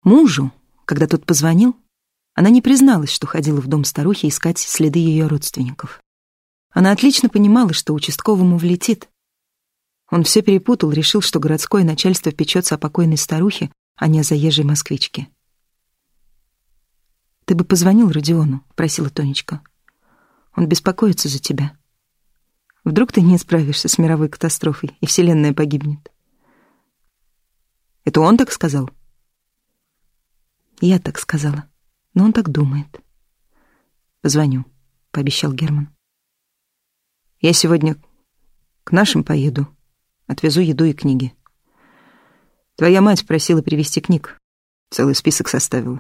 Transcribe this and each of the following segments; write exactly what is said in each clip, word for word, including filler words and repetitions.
Мужу, когда тот позвонил, она не призналась, что ходила в дом старухи искать следы ее родственников. Она отлично понимала, что участковому влетит. Он все перепутал, решил, что городское начальство печется о покойной старухе, а не о заезжей москвичке. «Ты бы позвонил Родиону», — просила Тонечка. «Он беспокоится за тебя. Вдруг ты не справишься с мировой катастрофой, и Вселенная погибнет». «Это он так сказал?» «Я так сказала, но он так думает». «Позвоню», — пообещал Герман. «Я сегодня к нашим поеду, отвезу еду и книги. Твоя мать просила привезти книг, целый список составила».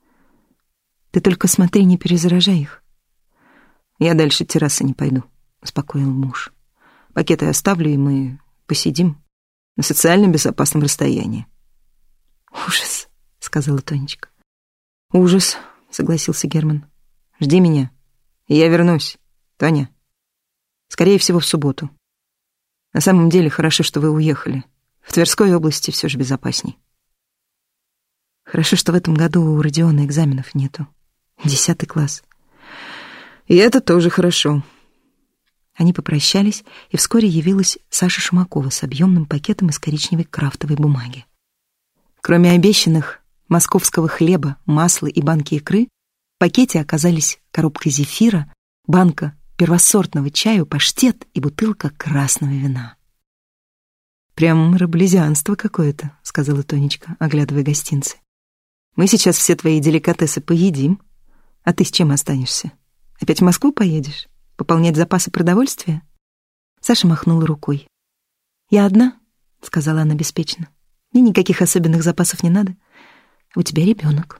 «Ты только смотри, не перезаражай их». «Я дальше террасы не пойду», — успокоил муж. «Пакеты оставлю, и мы посидим на социально безопасном расстоянии». «Ужас», — сказала Тонечка. «Ужас», — согласился Герман. «Жди меня, и я вернусь, Тоня. Скорее всего, в субботу. На самом деле, хорошо, что вы уехали. В Тверской области все же безопасней». «Хорошо, что в этом году у Родиона экзаменов нету. Десятый класс». «И это тоже хорошо». Они попрощались, и вскоре явилась Саша Шумакова с объемным пакетом из коричневой крафтовой бумаги. Кроме обещанных московского хлеба, масла и банки икры, в пакете оказались коробка зефира, банка первосортного чаю, паштет и бутылка красного вина. «Прям раблезианство какое-то», — сказала Тонечка, оглядывая гостинцы. «Мы сейчас все твои деликатесы поедим, а ты с чем останешься? Опять в Москву поедешь? Пополнять запасы продовольствия?» Саша махнула рукой. «Я одна», — сказала она беспечно. «Мне никаких особенных запасов не надо. У тебя ребенок».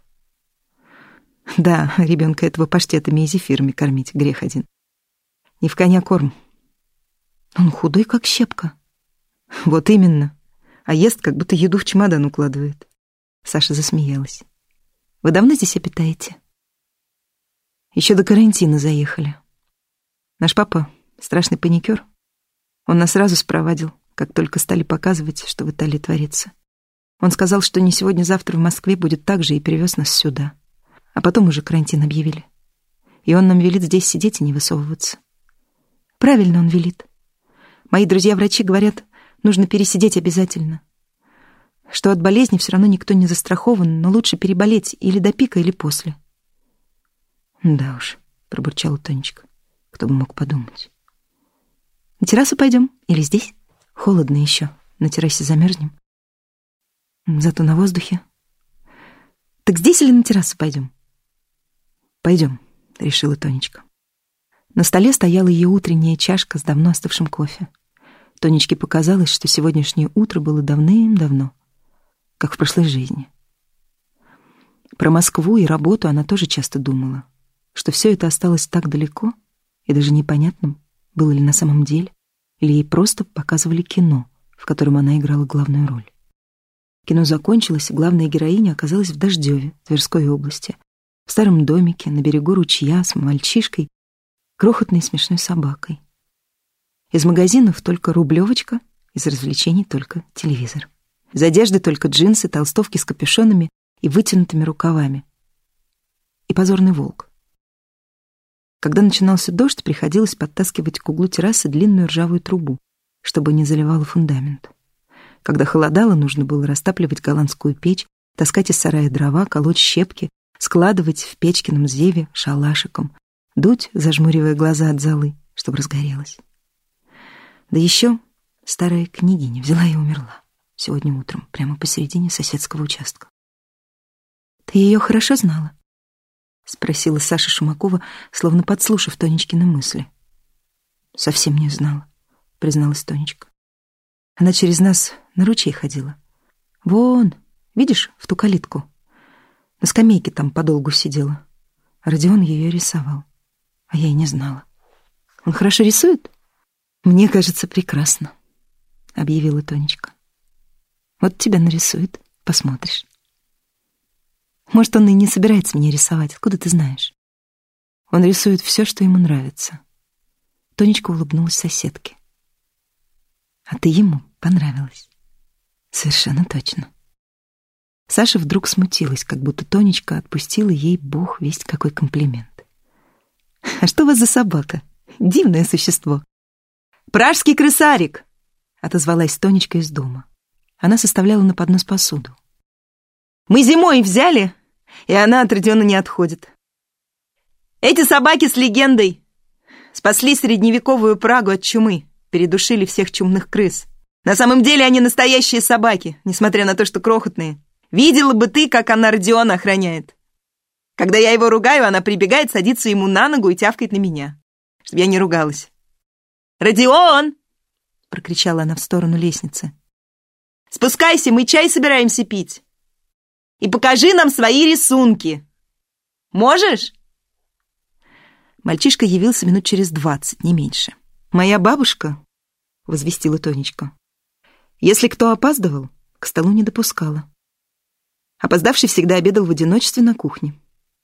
«Да, ребенка этого паштетами и зефирами кормить грех один. Не в коня корм. Он худой, как щепка». «Вот именно. А ест, как будто еду в чемодан укладывает». Саша засмеялась. «Вы давно здесь обитаете?» «Еще до карантина заехали. Наш папа страшный паникер. Он нас сразу спровадил, как только стали показывать, что в Италии творится. Он сказал, что не сегодня-завтра в Москве будет так же, и привез нас сюда. А потом уже карантин объявили. И он нам велит здесь сидеть и не высовываться». «Правильно он велит. Мои друзья-врачи говорят, нужно пересидеть обязательно. Что от болезни все равно никто не застрахован, но лучше переболеть или до пика, или после». «Да уж», — пробурчала Тонечка. «Кто бы мог подумать». «На террасу пойдем? Или здесь? Холодно еще. На террасе замерзнем. Зато на воздухе». «Так здесь или на террасу пойдем?» «Пойдем», — решила Тонечка. На столе стояла ее утренняя чашка с давно остывшим кофе. Тонечке показалось, что сегодняшнее утро было давным-давно, как в прошлой жизни. Про Москву и работу она тоже часто думала, что все это осталось так далеко, и даже непонятным, было ли на самом деле, или ей просто показывали кино, в котором она играла главную роль. Кино закончилось, и главная героиня оказалась в Дождеве, Тверской области, в старом домике на берегу ручья с мальчишкой, крохотной смешной собакой. Из магазинов только рублевочка, из развлечений только телевизор. Из одежды только джинсы, толстовки с капюшонами и вытянутыми рукавами. И позорный волк. Когда начинался дождь, приходилось подтаскивать к углу террасы длинную ржавую трубу, чтобы не заливало фундамент. Когда холодало, нужно было растапливать голландскую печь, таскать из сарая дрова, колоть щепки, складывать в печкином зеве шалашиком, дуть, зажмуривая глаза от золы, чтобы разгорелось. Да еще старая княгиня взяла и умерла сегодня утром, прямо посередине соседского участка. «Ты ее хорошо знала?» — спросила Саша Шумакова, словно подслушав Тонечкины мысли. «Совсем не знала», — призналась Тонечка. «Она через нас на ручей ходила. Вон, видишь, в ту калитку. На скамейке там подолгу сидела. Родион ее рисовал, а я и не знала. Он хорошо рисует?» «Мне кажется, прекрасно», — объявила Тонечка. «Вот тебя нарисует, посмотришь». «Может, он и не собирается меня рисовать, откуда ты знаешь?» «Он рисует все, что ему нравится». Тонечка улыбнулась соседке. «А ты ему понравилась?» «Совершенно точно». Саша вдруг смутилась, как будто Тонечка отпустила ей бог весть какой комплимент. «А что у вас за собака? Дивное существо!» «Пражский крысарик!» — отозвалась Тонечка из дома. Она составляла на поднос посуду. «Мы зимой взяли, и она от Родиона не отходит. Эти собаки с легендой спасли средневековую Прагу от чумы, передушили всех чумных крыс. На самом деле они настоящие собаки, несмотря на то, что крохотные. Видела бы ты, как она Родиона охраняет. Когда я его ругаю, она прибегает, садится ему на ногу и тявкает на меня, чтобы я не ругалась. «Родион!» — прокричала она в сторону лестницы. «Спускайся, мы чай собираемся пить. И покажи нам свои рисунки. Можешь?» Мальчишка явился минут через двадцать, не меньше. «Моя бабушка», — возвестила Тонечка, «если кто опаздывал, к столу не допускала. Опоздавший всегда обедал в одиночестве на кухне».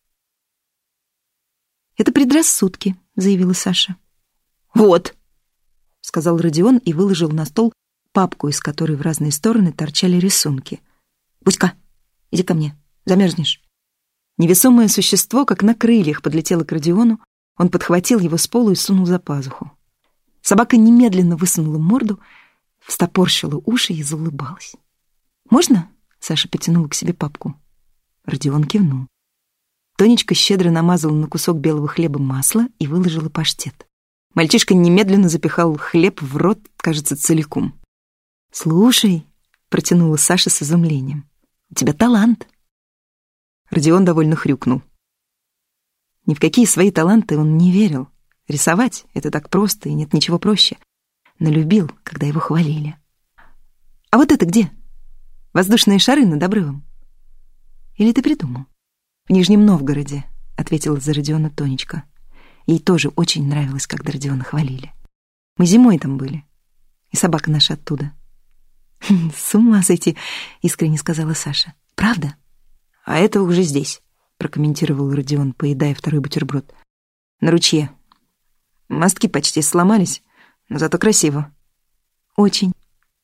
«Это предрассудки», — заявила Саша. «Вот», — сказал Родион и выложил на стол папку, из которой в разные стороны торчали рисунки. «Буська, иди ко мне, замерзнешь». Невесомое существо, как на крыльях, подлетело к Родиону. Он подхватил его с пола и сунул за пазуху. Собака немедленно высунула морду, встопорщила уши и заулыбалась. «Можно?» — Саша потянула к себе папку. Родион кивнул. Тонечка щедро намазала на кусок белого хлеба масло и выложила паштет. Мальчишка немедленно запихал хлеб в рот, кажется, целиком. «Слушай», — протянула Саша с изумлением, — «у тебя талант». Родион довольно хрюкнул. Ни в какие свои таланты он не верил. Рисовать — это так просто, и нет ничего проще. Но любил, когда его хвалили. «А вот это где? Воздушные шары над обрывом? Или ты придумал?» «В Нижнем Новгороде», — ответила за Родиона Тонечка. Ей тоже очень нравилось, когда Родиона хвалили. «Мы зимой там были, и собака наша оттуда». «С ума сойти», — искренне сказала Саша. «Правда?» «А это уже здесь», — прокомментировал Родион, поедая второй бутерброд. «На ручье. Мостки почти сломались, но зато красиво». «Очень».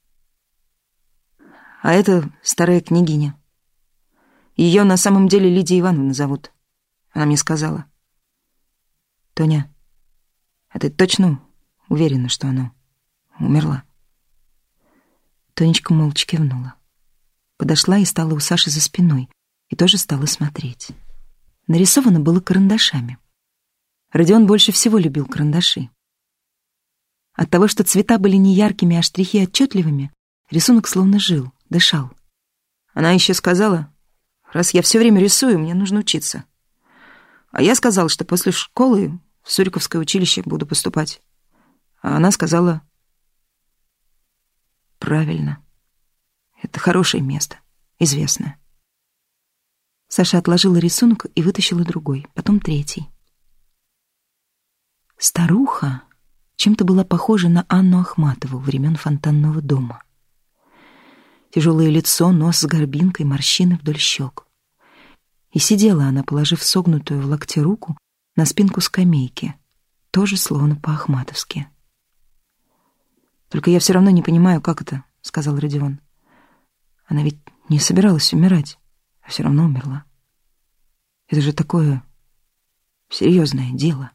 «А это старая княгиня. Ее на самом деле Лидия Ивановна зовут. Она мне сказала». «Тоня, а ты точно уверена, что она умерла?» Тонечка молча кивнула. Подошла и стала у Саши за спиной, и тоже стала смотреть. Нарисовано было карандашами. Родион больше всего любил карандаши. От того, что цвета были не яркими, а штрихи отчетливыми, рисунок словно жил, дышал. Она еще сказала: «Раз я все время рисую, мне нужно учиться». А я сказал, что после школы в Суриковское училище буду поступать. А она сказала: «Правильно. Это хорошее место, известное». Саша отложила рисунок и вытащила другой, потом третий. Старуха чем-то была похожа на Анну Ахматову времен Фонтанного дома. Тяжелое лицо, нос с горбинкой, морщины вдоль щек. И сидела она, положив согнутую в локте руку на спинку скамейки, тоже словно по-ахматовски. «Только я все равно не понимаю, как это», — сказал Родион. «Она ведь не собиралась умирать, а все равно умерла. Это же такое серьезное дело.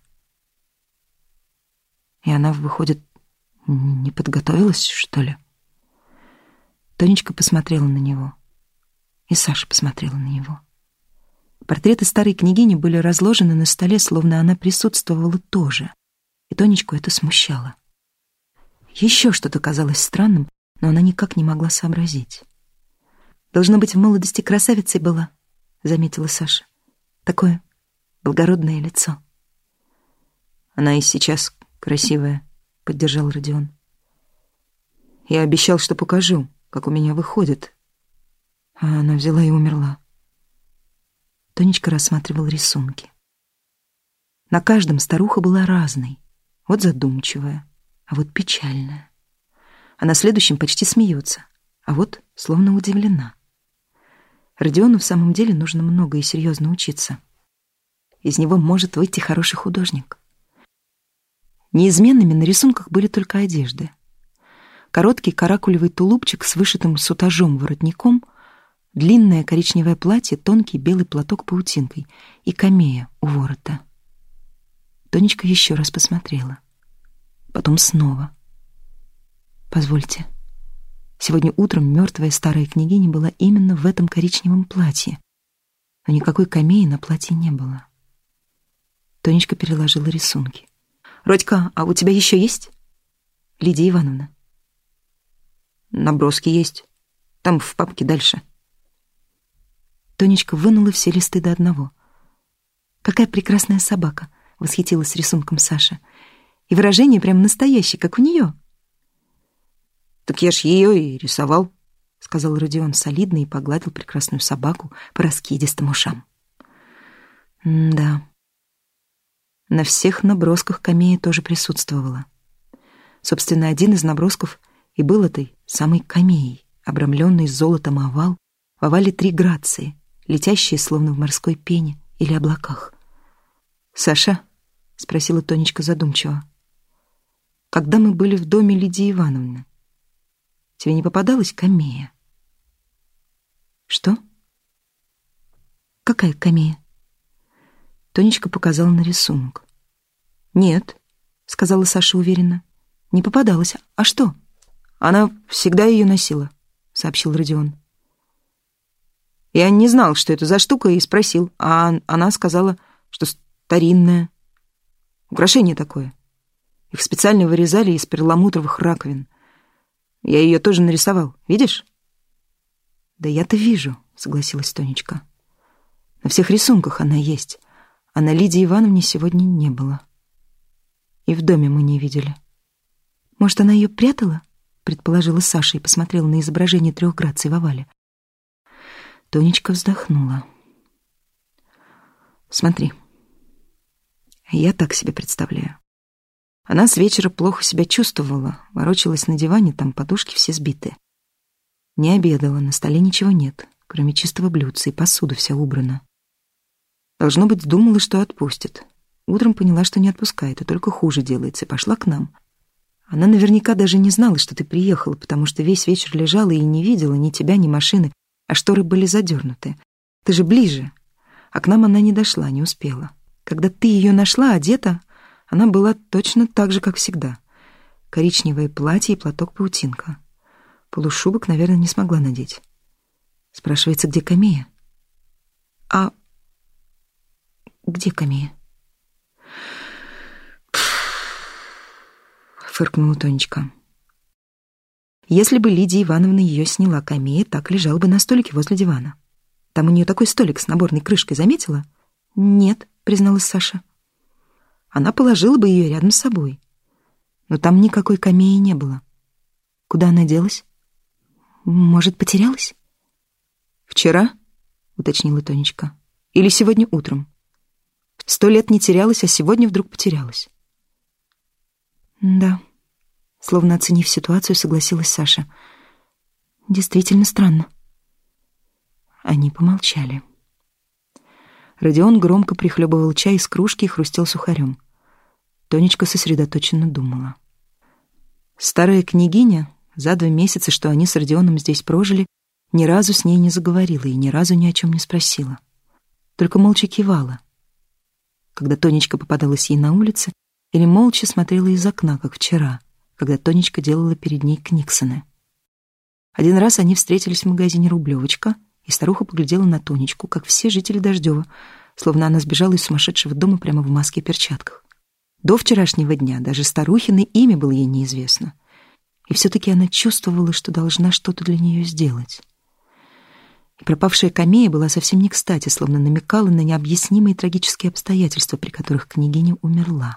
И она, выходит, не подготовилась, что ли?» Тонечка посмотрела на него, и Саша посмотрела на него. Портреты старой княгини были разложены на столе, словно она присутствовала тоже, и Тонечку это смущало. Еще что-то казалось странным, но она никак не могла сообразить. «Должно быть, в молодости красавицей была», — заметила Саша. «Такое благородное лицо». «Она и сейчас красивая», — поддержал Родион. «Я обещал, что покажу, как у меня выходит». А она взяла и умерла. Тонечка рассматривала рисунки. На каждом старуха была разной. Вот задумчивая, а вот печальная. А на следующем почти смеется, а вот словно удивлена. Родиону в самом деле нужно много и серьезно учиться. Из него может выйти хороший художник. Неизменными на рисунках были только одежды. Короткий каракулевый тулупчик с вышитым сутажом воротником, Длинное коричневое платье, тонкий белый платок паутинкой и камея у ворота. Тонечка еще раз посмотрела. Потом снова. Позвольте. Сегодня утром мертвая старая княгиня была именно в этом коричневом платье, но никакой камеи на платье не было. Тонечка переложила рисунки. «Родька, а у тебя еще есть?» «Лидия Ивановна». «Наброски есть. Там в папке дальше». Тонечка вынула все листы до одного. «Какая прекрасная собака!» — восхитилась рисунком Саша. «И выражение прям настоящее, как у нее». «Так я ж ее и рисовал», — сказал Родион солидно и погладил прекрасную собаку по раскидистым ушам. «Да». На всех набросках камея тоже присутствовала. Собственно, один из набросков и был этой самой камеей, обрамленный золотом овал, в овале три грации, летящие словно в морской пене или облаках. «Саша?» — спросила Тонечка задумчиво. «Когда мы были в доме Лидии Ивановны, тебе не попадалась камея?» «Что? Какая камея?» Тонечка показала на рисунок. «Нет», — сказала Саша уверенно, — «не попадалась. А что?» «Она всегда ее носила», — сообщил Родион. «Я не знал, что это за штука, и спросил, а она сказала, что старинное. Украшение такое. Их специально вырезали из перламутровых раковин. Я ее тоже нарисовал. Видишь?» «Да я-то вижу», — согласилась Тонечка. «На всех рисунках она есть, а на Лидии Ивановне сегодня не было. И в доме мы не видели». «Может, она ее прятала?» — предположила Саша и посмотрела на изображение трех граций в овале. Тонечка вздохнула. «Смотри, я так себе представляю. Она с вечера плохо себя чувствовала, ворочалась на диване, там подушки все сбиты. Не обедала, на столе ничего нет, кроме чистого блюдца, и посуда вся убрана. Должно быть, думала, что отпустит. Утром поняла, что не отпускает, и только хуже делается, и пошла к нам. Она наверняка даже не знала, что ты приехала, потому что весь вечер лежала и не видела ни тебя, ни машины, а шторы были задернуты. Ты же ближе. А к нам она не дошла, не успела. Когда ты ее нашла, одета, она была точно так же, как всегда. Коричневое платье и платок-паутинка. Полушубок, наверное, не смогла надеть. Спрашивается, где камея? А где камея? Фыркнула Тонечка. Если бы Лидия Ивановна ее сняла, камея так лежала бы на столике возле дивана. Там у нее такой столик с наборной крышкой, заметила? Нет, призналась Саша. Она положила бы ее рядом с собой. Но там никакой камеи не было. Куда она делась? Может, потерялась? Вчера, уточнила Тонечка. Или сегодня утром? Сто лет не терялась, а сегодня вдруг потерялась. Да, словно оценив ситуацию, согласилась Саша. Действительно странно. Они помолчали. Родион громко прихлебывал чай из кружки и хрустел сухарем. Тонечка сосредоточенно думала. Старая княгиня, за два месяца, что они с Родионом здесь прожили, ни разу с ней не заговорила и ни разу ни о чем не спросила. Только молча кивала, когда Тонечка попадалась ей на улице, или молча смотрела из окна, как вчера, когда Тонечка делала перед ней книксоны. Один раз они встретились в магазине «Рублевочка», и старуха поглядела на Тонечку, как все жители Дождева, словно она сбежала из сумасшедшего дома прямо в маске и перчатках. До вчерашнего дня даже старухино имя было ей неизвестно. И все-таки она чувствовала, что должна что-то для нее сделать. И пропавшая камея была совсем не кстати, словно намекала на необъяснимые трагические обстоятельства, при которых княгиня умерла.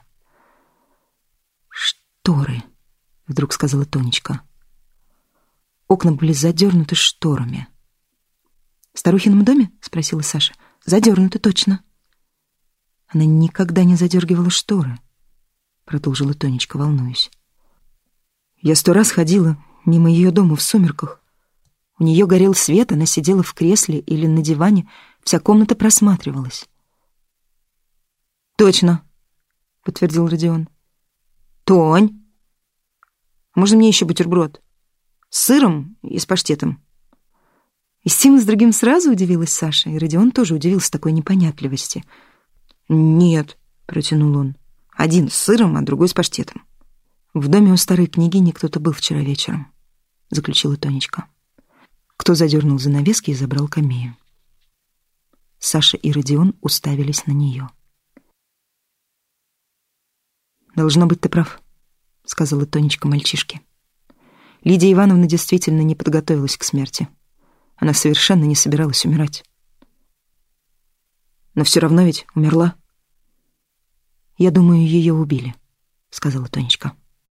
«Шторы», — вдруг сказала Тонечка. Окна были задернуты шторами. «В старухином доме?» — спросила Саша. «Задернуты, точно». «Она никогда не задергивала шторы», — продолжила Тонечка, волнуясь. «Я сто раз ходила мимо ее дома в сумерках. У нее горел свет, она сидела в кресле или на диване, вся комната просматривалась». «Точно», — подтвердил Родион. «Тонь, можно мне еще бутерброд? С сыром и с паштетом?» И с тем и с другим сразу удивилась Саша, и Родион тоже удивился такой непонятливости. «Нет», — протянул он, — «один с сыром, а другой с паштетом». «В доме у старой княгини кто-то был вчера вечером», — заключила Тонечка. «Кто задернул занавески и забрал камею». Саша и Родион уставились на нее. «Должно быть, ты прав», — сказала Тонечка мальчишке. Лидия Ивановна действительно не подготовилась к смерти. Она совершенно не собиралась умирать. Но все равно ведь умерла. «Я думаю, ее убили», — сказала Тонечка.